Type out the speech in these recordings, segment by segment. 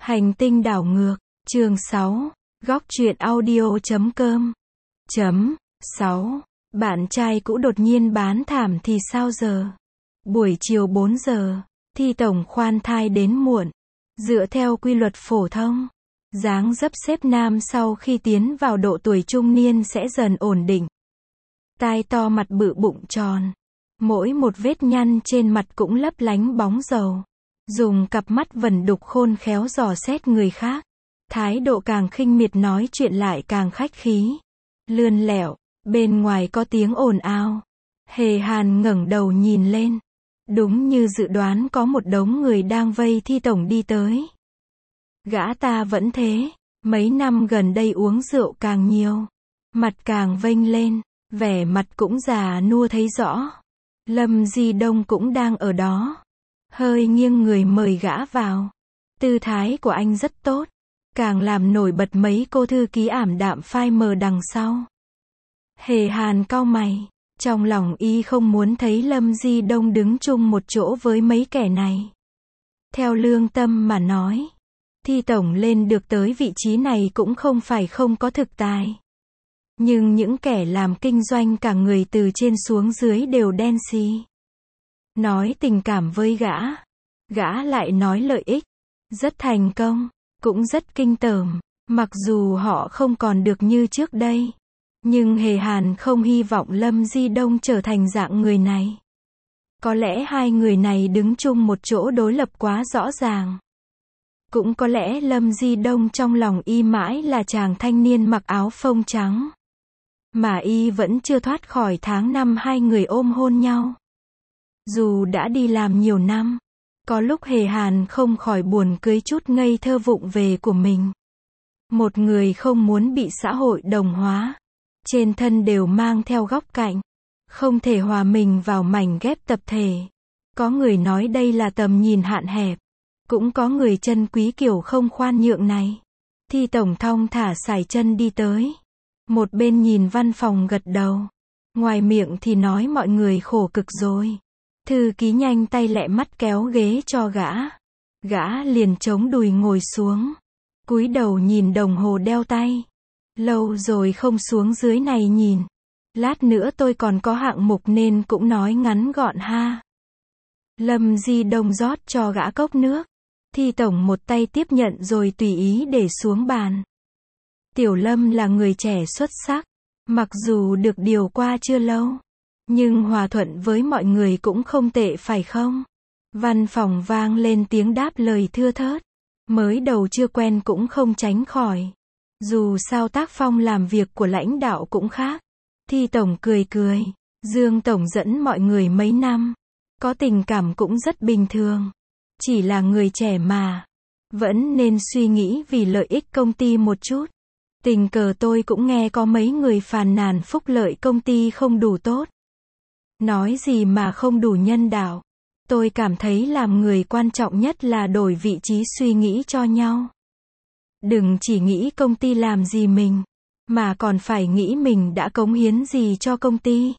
Hành tinh đảo ngược, chương 6, góc truyện audio.com. 6. Bạn trai cũ đột nhiên bán thảm thì sao giờ? Buổi chiều 4 giờ, thi tổng khoan thai đến muộn. Dựa theo quy luật phổ thông, dáng dấp xếp nam sau khi tiến vào độ tuổi trung niên sẽ dần ổn định. Tai to mặt bự bụng tròn. Mỗi một vết nhăn trên mặt cũng lấp lánh bóng dầu. Dùng cặp mắt vẩn đục khôn khéo dò xét người khác. Thái độ càng khinh miệt nói chuyện lại càng khách khí. Lươn lẹo, bên ngoài có tiếng ồn ào. Hề Hàn ngẩng đầu nhìn lên. Đúng như dự đoán có một đống người đang vây thi tổng đi tới. Gã ta vẫn thế, mấy năm gần đây uống rượu càng nhiều. Mặt càng vênh lên, vẻ mặt cũng già nua thấy rõ. Lâm Di Đông cũng đang ở đó. Hơi nghiêng người mời gã vào. Tư thái của anh rất tốt, càng làm nổi bật mấy cô thư ký ảm đạm phai mờ đằng sau. Hề Hàn cau mày, trong lòng y không muốn thấy Lâm Di Đông đứng chung một chỗ với mấy kẻ này. Theo lương tâm mà nói, thi tổng lên được tới vị trí này cũng không phải không có thực tài. Nhưng những kẻ làm kinh doanh cả người từ trên xuống dưới đều đen xì. Nói tình cảm với gã lại nói lợi ích. Rất thành công, cũng rất kinh tởm. Mặc dù họ không còn được như trước đây, nhưng Hề Hàn không hy vọng Lâm Di Đông trở thành dạng người này. Có lẽ hai người này đứng chung một chỗ đối lập quá rõ ràng. Cũng có lẽ Lâm Di Đông trong lòng y mãi là chàng thanh niên mặc áo phông trắng. Mà y vẫn chưa thoát khỏi tháng năm hai người ôm hôn nhau. Dù đã đi làm nhiều năm, có lúc Hề Hàn không khỏi buồn cưới chút ngây thơ vụng về của mình. Một người không muốn bị xã hội đồng hóa. Trên thân đều mang theo góc cạnh. Không thể hòa mình vào mảnh ghép tập thể. Có người nói đây là tầm nhìn hạn hẹp. Cũng có người trân quý kiểu không khoan nhượng này. Thi tổng thong thả sải chân đi tới. Một bên nhìn văn phòng gật đầu. Ngoài miệng thì nói mọi người khổ cực rồi. Thư ký nhanh tay lẹ mắt kéo ghế cho gã. Gã liền chống đùi ngồi xuống. Cúi đầu nhìn đồng hồ đeo tay. Lâu rồi không xuống dưới này nhìn. Lát nữa tôi còn có hạng mục nên cũng nói ngắn gọn ha. Lâm Di Đông rót cho gã cốc nước. Thi tổng một tay tiếp nhận rồi tùy ý để xuống bàn. Tiểu Lâm là người trẻ xuất sắc. Mặc dù được điều qua chưa lâu, nhưng hòa thuận với mọi người cũng không tệ phải không? Văn phòng vang lên tiếng đáp lời thưa thớt. Mới đầu chưa quen cũng không tránh khỏi. Dù sao tác phong làm việc của lãnh đạo cũng khác. Thi tổng cười cười. Dương tổng dẫn mọi người mấy năm. Có tình cảm cũng rất bình thường. Chỉ là người trẻ mà. Vẫn nên suy nghĩ vì lợi ích công ty một chút. Tình cờ tôi cũng nghe có mấy người phàn nàn phúc lợi công ty không đủ tốt. Nói gì mà không đủ nhân đạo. Tôi cảm thấy làm người quan trọng nhất là đổi vị trí suy nghĩ cho nhau. Đừng chỉ nghĩ công ty làm gì mình, mà còn phải nghĩ mình đã cống hiến gì cho công ty.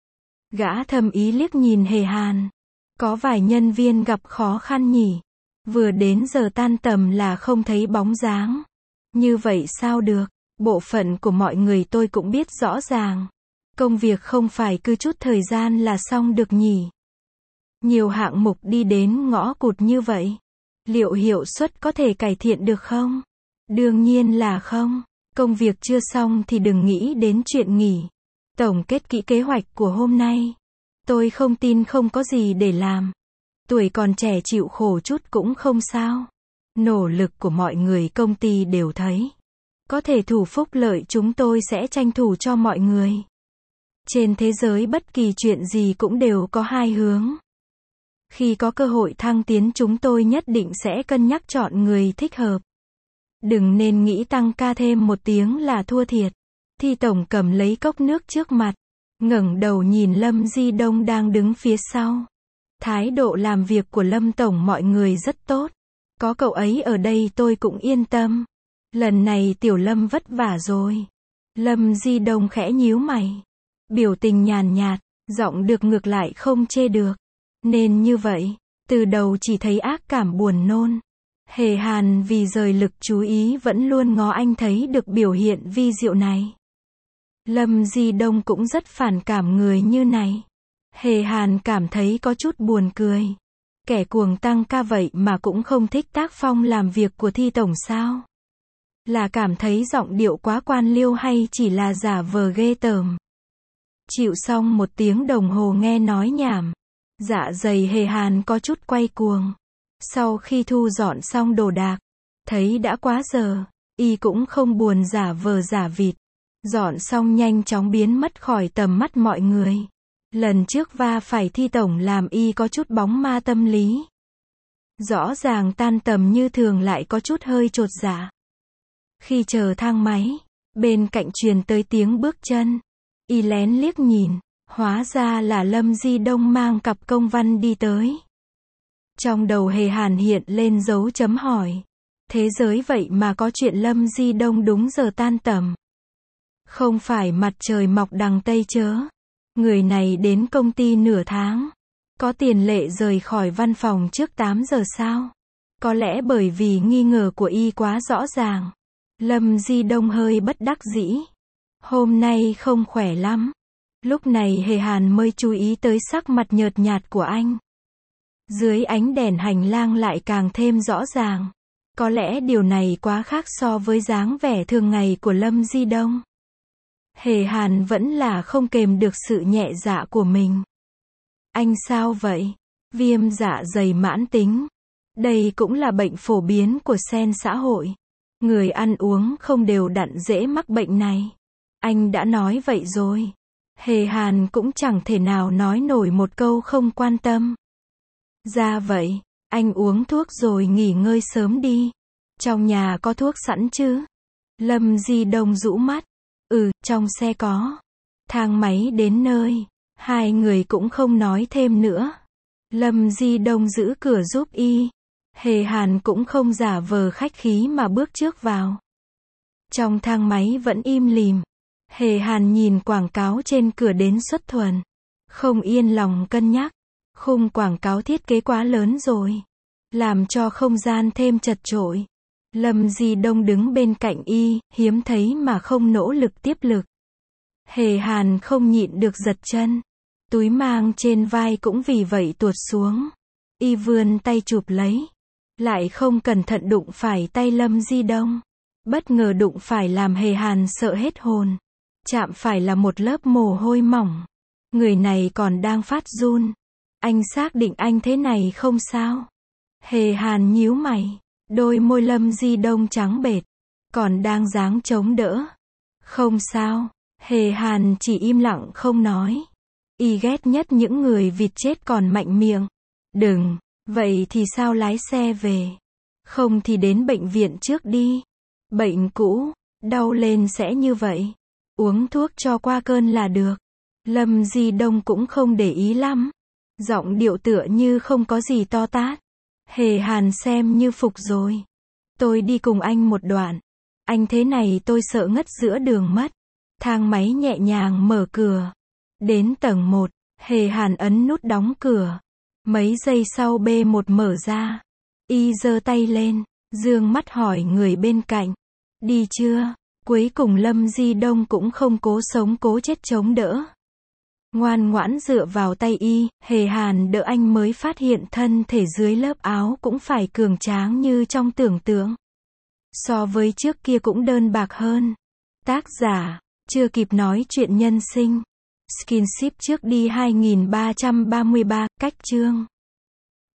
Gã thầm ý liếc nhìn Hề Hàn. Có vài nhân viên gặp khó khăn nhỉ. Vừa đến giờ tan tầm là không thấy bóng dáng. Như vậy sao được? Bộ phận của mọi người tôi cũng biết rõ ràng. Công việc không phải cứ chút thời gian là xong được nhỉ. Nhiều hạng mục đi đến ngõ cụt như vậy. Liệu hiệu suất có thể cải thiện được không? Đương nhiên là không. Công việc chưa xong thì đừng nghĩ đến chuyện nghỉ. Tổng kết kỹ kế hoạch của hôm nay. Tôi không tin không có gì để làm. Tuổi còn trẻ chịu khổ chút cũng không sao. Nỗ lực của mọi người công ty đều thấy. Có thể thủ phúc lợi chúng tôi sẽ tranh thủ cho mọi người. Trên thế giới bất kỳ chuyện gì cũng đều có hai hướng. Khi có cơ hội thăng tiến chúng tôi nhất định sẽ cân nhắc chọn người thích hợp. Đừng nên nghĩ tăng ca thêm một tiếng là thua thiệt. Thi tổng cầm lấy cốc nước trước mặt. Ngẩng đầu nhìn Lâm Di Đông đang đứng phía sau. Thái độ làm việc của Lâm tổng mọi người rất tốt. Có cậu ấy ở đây tôi cũng yên tâm. Lần này Tiểu Lâm vất vả rồi. Lâm Di Đông khẽ nhíu mày. Biểu tình nhàn nhạt, giọng được ngược lại không chê được. Nên như vậy, từ đầu chỉ thấy ác cảm buồn nôn. Hề Hàn vì rời lực chú ý vẫn luôn ngó anh thấy được biểu hiện vi diệu này. Lâm Di Đông cũng rất phản cảm người như này. Hề Hàn cảm thấy có chút buồn cười. Kẻ cuồng tăng ca vậy mà cũng không thích tác phong làm việc của Thi tổng sao? Là cảm thấy giọng điệu quá quan liêu hay chỉ là giả vờ ghê tởm? Chịu xong 1 tiếng đồng hồ nghe nói nhảm, dạ dày Hề Hàn có chút quay cuồng. Sau khi thu dọn xong đồ đạc, thấy đã quá giờ, y cũng không buồn giả vờ giả vịt. Dọn xong nhanh chóng biến mất khỏi tầm mắt mọi người. Lần trước va phải Thi tổng làm y có chút bóng ma tâm lý. Rõ ràng tan tầm như thường lại có chút hơi chột dạ. Khi chờ thang máy, bên cạnh truyền tới tiếng bước chân. Y lén liếc nhìn, hóa ra là Lâm Di Đông mang cặp công văn đi tới. Trong đầu Hề Hàn hiện lên dấu chấm hỏi. Thế giới vậy mà có chuyện Lâm Di Đông đúng giờ tan tầm. Không phải mặt trời mọc đằng Tây chớ. Người này đến công ty nửa tháng. Có tiền lệ rời khỏi văn phòng trước 8 giờ sao? Có lẽ bởi vì nghi ngờ của y quá rõ ràng. Lâm Di Đông hơi bất đắc dĩ. Hôm nay không khỏe lắm. Lúc này Hề Hàn mới chú ý tới sắc mặt nhợt nhạt của anh. Dưới ánh đèn hành lang lại càng thêm rõ ràng. Có lẽ điều này quá khác so với dáng vẻ thường ngày của Lâm Di Đông. Hề Hàn vẫn là không kềm được sự nhẹ dạ của mình. Anh sao vậy? Viêm dạ dày mãn tính. Đây cũng là bệnh phổ biến của sen xã hội. Người ăn uống không đều đặn dễ mắc bệnh này. Anh đã nói vậy rồi. Hề Hàn cũng chẳng thể nào nói nổi một câu không quan tâm. Ra vậy, anh uống thuốc rồi nghỉ ngơi sớm đi. Trong nhà có thuốc sẵn chứ? Lâm Di Đông rũ mắt. Trong xe có. Thang máy đến nơi. Hai người cũng không nói thêm nữa. Lâm Di Đông giữ cửa giúp y. Hề Hàn cũng không giả vờ khách khí mà bước trước vào. Trong thang máy vẫn im lìm. Hề Hàn nhìn quảng cáo trên cửa đến xuất thuần. Không yên lòng cân nhắc. Khung quảng cáo thiết kế quá lớn rồi. Làm cho không gian thêm chật chội. Lâm Di Đông đứng bên cạnh y, hiếm thấy mà không nỗ lực tiếp lực. Hề Hàn không nhịn được giật chân. Túi mang trên vai cũng vì vậy tuột xuống. Y vươn tay chụp lấy. Lại không cẩn thận đụng phải tay Lâm Di Đông. Bất ngờ đụng phải làm Hề Hàn sợ hết hồn. Chạm phải là một lớp mồ hôi mỏng. Người này còn đang phát run. Anh xác định anh thế này không sao? Hề Hàn nhíu mày. Đôi môi Lâm Di Đông trắng bệch. Còn đang dáng chống đỡ. Không sao. Hề Hàn chỉ im lặng không nói. Y ghét nhất những người vịt chết còn mạnh miệng. Đừng. Vậy thì sao lái xe về? Không thì đến bệnh viện trước đi. Bệnh cũ. Đau lên sẽ như vậy. Uống thuốc cho qua cơn là được. Lâm Di Đông cũng không để ý lắm. Giọng điệu tựa như không có gì to tát. Hề Hàn xem như phục rồi. Tôi đi cùng anh một đoạn. Anh thế này tôi sợ ngất giữa đường mất. Thang máy nhẹ nhàng mở cửa. Đến tầng 1, Hề Hàn ấn nút đóng cửa. Mấy giây sau B1 mở ra. Y giơ tay lên, dương mắt hỏi người bên cạnh. Đi chưa? Cuối cùng Lâm Di Đông cũng không cố sống cố chết chống đỡ. Ngoan ngoãn dựa vào tay y, Hề Hàn đỡ anh mới phát hiện thân thể dưới lớp áo cũng phải cường tráng như trong tưởng tượng. So với trước kia cũng đơn bạc hơn. Tác giả, chưa kịp nói chuyện nhân sinh. Skinship trước đi 2333, cách chương.